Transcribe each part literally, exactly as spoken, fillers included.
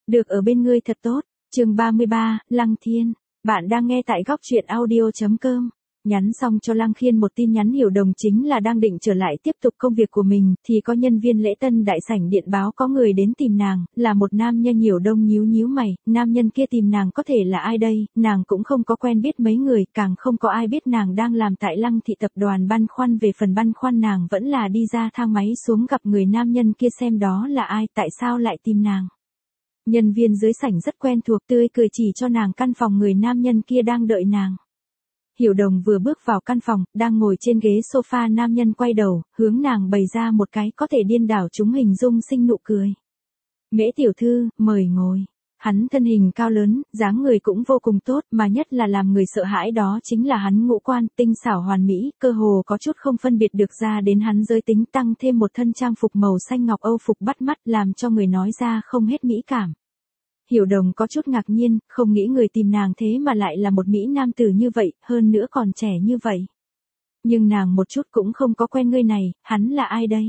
Được ở bên ngươi thật tốt. Chương ba mươi ba, Lăng Thiên. Bạn đang nghe tại góc truyện audio chấm com. Nhắn xong cho Lăng Khiên một tin nhắn Hiểu Đồng chính là đang định trở lại tiếp tục công việc của mình, thì có nhân viên lễ tân đại sảnh điện báo có người đến tìm nàng, là một nam nhân. Hiểu Đồng nhíu nhíu mày, nam nhân kia tìm nàng có thể là ai đây, nàng cũng không có quen biết mấy người, càng không có ai biết nàng đang làm tại Lăng thị tập đoàn. Băn khoăn về phần băn khoăn, nàng vẫn là đi ra thang máy xuống gặp người nam nhân kia xem đó là ai, tại sao lại tìm nàng. Nhân viên dưới sảnh rất quen thuộc, tươi cười chỉ cho nàng căn phòng người nam nhân kia đang đợi nàng. Hiểu Đồng vừa bước vào căn phòng, đang ngồi trên ghế sofa, nam nhân quay đầu, hướng nàng bày ra một cái có thể điên đảo chúng hình dung sinh nụ cười. Mễ tiểu thư, mời ngồi. Hắn thân hình cao lớn, dáng người cũng vô cùng tốt, mà nhất là làm người sợ hãi đó chính là hắn ngũ quan tinh xảo hoàn mỹ, cơ hồ có chút không phân biệt được ra đến hắn giới tính, tăng thêm một thân trang phục màu xanh ngọc Âu phục bắt mắt, làm cho người nói ra không hết mỹ cảm. Hiểu Đồng có chút ngạc nhiên, không nghĩ người tìm nàng thế mà lại là một mỹ nam tử như vậy, hơn nữa còn trẻ như vậy. Nhưng nàng một chút cũng không có quen người này, hắn là ai đây?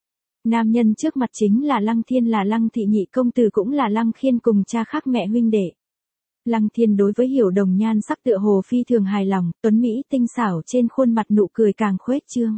Nam nhân trước mặt chính là Lăng Thiên, là Lăng thị nhị công tử, cũng là Lăng Khiên cùng cha khác mẹ huynh đệ. Lăng Thiên đối với Hiểu Đồng nhan sắc tựa hồ phi thường hài lòng, tuấn mỹ tinh xảo, trên khuôn mặt nụ cười càng khuếch trương.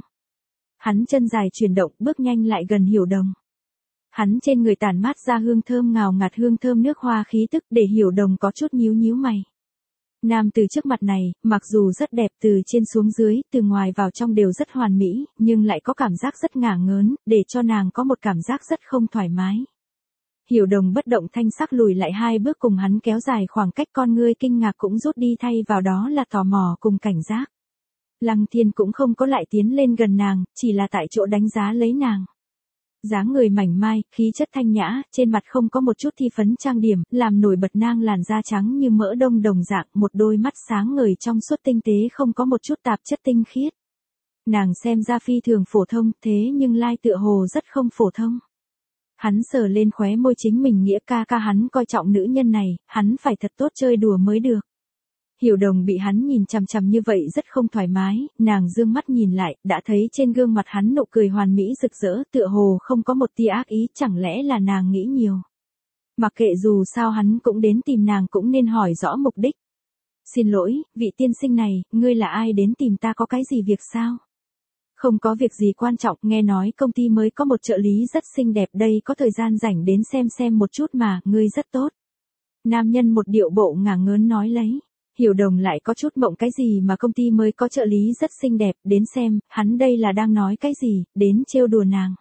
Hắn chân dài chuyển động, bước nhanh lại gần Hiểu Đồng. Hắn trên người tản mát ra hương thơm ngào ngạt, hương thơm nước hoa khí tức, để Hiểu Đồng có chút nhíu nhíu mày. Nam từ trước mặt này, mặc dù rất đẹp từ trên xuống dưới, từ ngoài vào trong đều rất hoàn mỹ, nhưng lại có cảm giác rất ngả ngớn, để cho nàng có một cảm giác rất không thoải mái. Hiểu Đồng bất động thanh sắc lùi lại hai bước cùng hắn kéo dài khoảng cách, con ngươi kinh ngạc cũng rút đi, thay vào đó là tò mò cùng cảnh giác. Lăng Thiên cũng không có lại tiến lên gần nàng, chỉ là tại chỗ đánh giá lấy nàng. Dáng người mảnh mai, khí chất thanh nhã, trên mặt không có một chút thi phấn trang điểm, làm nổi bật nàng làn da trắng như mỡ đông đồng dạng, một đôi mắt sáng ngời trong suốt tinh tế, không có một chút tạp chất, tinh khiết. Nàng xem ra phi thường phổ thông, thế nhưng lai tựa hồ rất không phổ thông. Hắn sờ lên khóe môi chính mình, nghĩa ca ca hắn coi trọng nữ nhân này, hắn phải thật tốt chơi đùa mới được. Hiểu Đồng bị hắn nhìn chằm chằm như vậy rất không thoải mái, nàng dương mắt nhìn lại, đã thấy trên gương mặt hắn nụ cười hoàn mỹ rực rỡ, tựa hồ không có một tia ác ý, chẳng lẽ là nàng nghĩ nhiều. Mặc kệ, dù sao hắn cũng đến tìm nàng, cũng nên hỏi rõ mục đích. Xin lỗi, vị tiên sinh này, ngươi là ai, đến tìm ta có cái gì việc sao? Không có việc gì quan trọng, nghe nói công ty mới có một trợ lý rất xinh đẹp đây, có thời gian rảnh đến xem xem một chút mà, ngươi rất tốt. Nam nhân một điệu bộ ngả ngớn nói lấy. Hiểu Đồng lại có chút mộng, cái gì mà công ty mới có trợ lý rất xinh đẹp, đến xem, hắn đây là đang nói cái gì, đến trêu đùa nàng.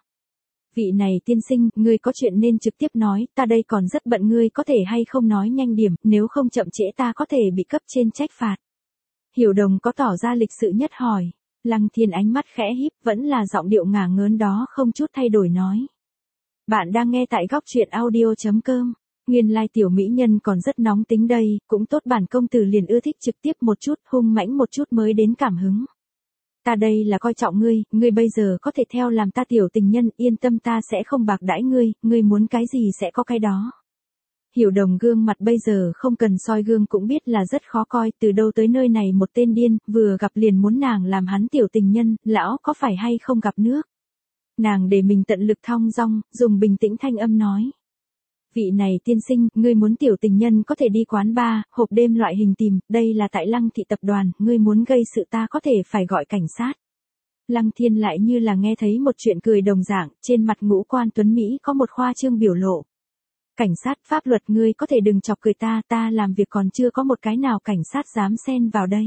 Vị này tiên sinh, ngươi có chuyện nên trực tiếp nói, ta đây còn rất bận, ngươi có thể hay không nói nhanh điểm, nếu không chậm trễ ta có thể bị cấp trên trách phạt. Hiểu Đồng có tỏ ra lịch sự nhất hỏi. Lăng Thiên ánh mắt khẽ híp, vẫn là giọng điệu ngả ngớn đó, không chút thay đổi nói. Bạn đang nghe tại góc truyện audio chấm com. Nguyên lai tiểu mỹ nhân còn rất nóng tính đây, cũng tốt, bản công tử liền ưa thích trực tiếp một chút, hung mãnh một chút mới đến cảm hứng. Ta đây là coi trọng ngươi, ngươi bây giờ có thể theo làm ta tiểu tình nhân, yên tâm, ta sẽ không bạc đãi ngươi, ngươi muốn cái gì sẽ có cái đó. Hiểu Đồng gương mặt bây giờ không cần soi gương cũng biết là rất khó coi, từ đâu tới nơi này một tên điên, vừa gặp liền muốn nàng làm hắn tiểu tình nhân, lão có phải hay không gặp nước. Nàng để mình tận lực thong dong, dùng bình tĩnh thanh âm nói. Vị này tiên sinh, ngươi muốn tiểu tình nhân có thể đi quán bar, hộp đêm loại hình tìm, đây là tại Lăng thị tập đoàn, ngươi muốn gây sự ta có thể phải gọi cảnh sát. Lăng Thiên lại như là nghe thấy một chuyện cười đồng dạng, trên mặt ngũ quan tuấn Mỹ có một khoa trương biểu lộ. Cảnh sát, pháp luật, ngươi có thể đừng chọc cười ta, ta làm việc còn chưa có một cái nào cảnh sát dám xen vào đây.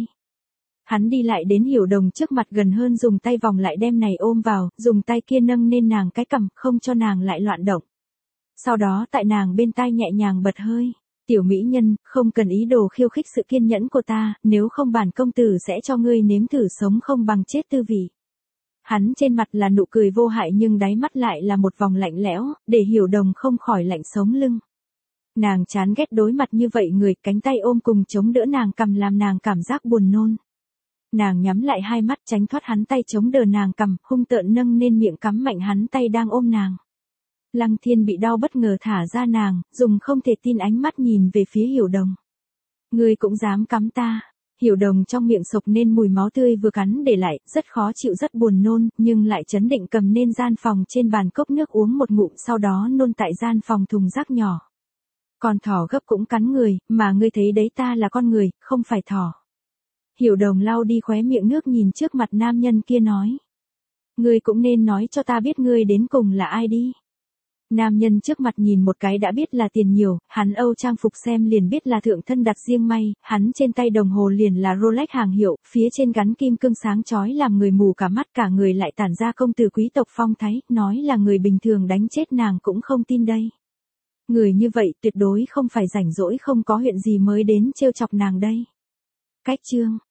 Hắn đi lại đến Hiểu Đồng trước mặt gần hơn, dùng tay vòng lại đem này ôm vào, dùng tay kia nâng lên nàng cái cằm, không cho nàng lại loạn động. Sau đó tại nàng bên tai nhẹ nhàng bật hơi. Tiểu mỹ nhân, không cần ý đồ khiêu khích sự kiên nhẫn của ta, nếu không bản công tử sẽ cho ngươi nếm thử sống không bằng chết tư vị. Hắn trên mặt là nụ cười vô hại nhưng đáy mắt lại là một vòng lạnh lẽo, để Hiểu Đồng không khỏi lạnh sống lưng. Nàng chán ghét đối mặt như vậy người, cánh tay ôm cùng chống đỡ nàng cằm làm nàng cảm giác buồn nôn. Nàng nhắm lại hai mắt tránh thoát hắn tay chống đỡ nàng cằm, hung tợn nâng lên miệng cắm mạnh hắn tay đang ôm nàng. Lăng Thiên bị đau bất ngờ thả ra nàng, dùng không thể tin ánh mắt nhìn về phía Hiểu Đồng. Ngươi cũng dám cắm ta. Hiểu Đồng trong miệng sộc nên mùi máu tươi vừa cắn để lại, rất khó chịu rất buồn nôn, nhưng lại chấn định cầm nên gian phòng trên bàn cốc nước uống một ngụm, sau đó nôn tại gian phòng thùng rác nhỏ. Con thỏ gấp cũng cắn người, mà ngươi thấy đấy ta là con người, không phải thỏ. Hiểu Đồng lau đi khóe miệng nước nhìn trước mặt nam nhân kia nói. Ngươi cũng nên nói cho ta biết ngươi đến cùng là ai đi. Nam nhân trước mặt nhìn một cái đã biết là tiền nhiều, hắn Âu trang phục xem liền biết là thượng thân đặt riêng may, hắn trên tay đồng hồ liền là Rolex hàng hiệu, phía trên gắn kim cương sáng chói làm người mù cả mắt, cả người lại tản ra công tử quý tộc phong thái, nói là người bình thường đánh chết nàng cũng không tin đây. Người như vậy tuyệt đối không phải rảnh rỗi không có huyện gì mới đến trêu chọc nàng đây. Cách chương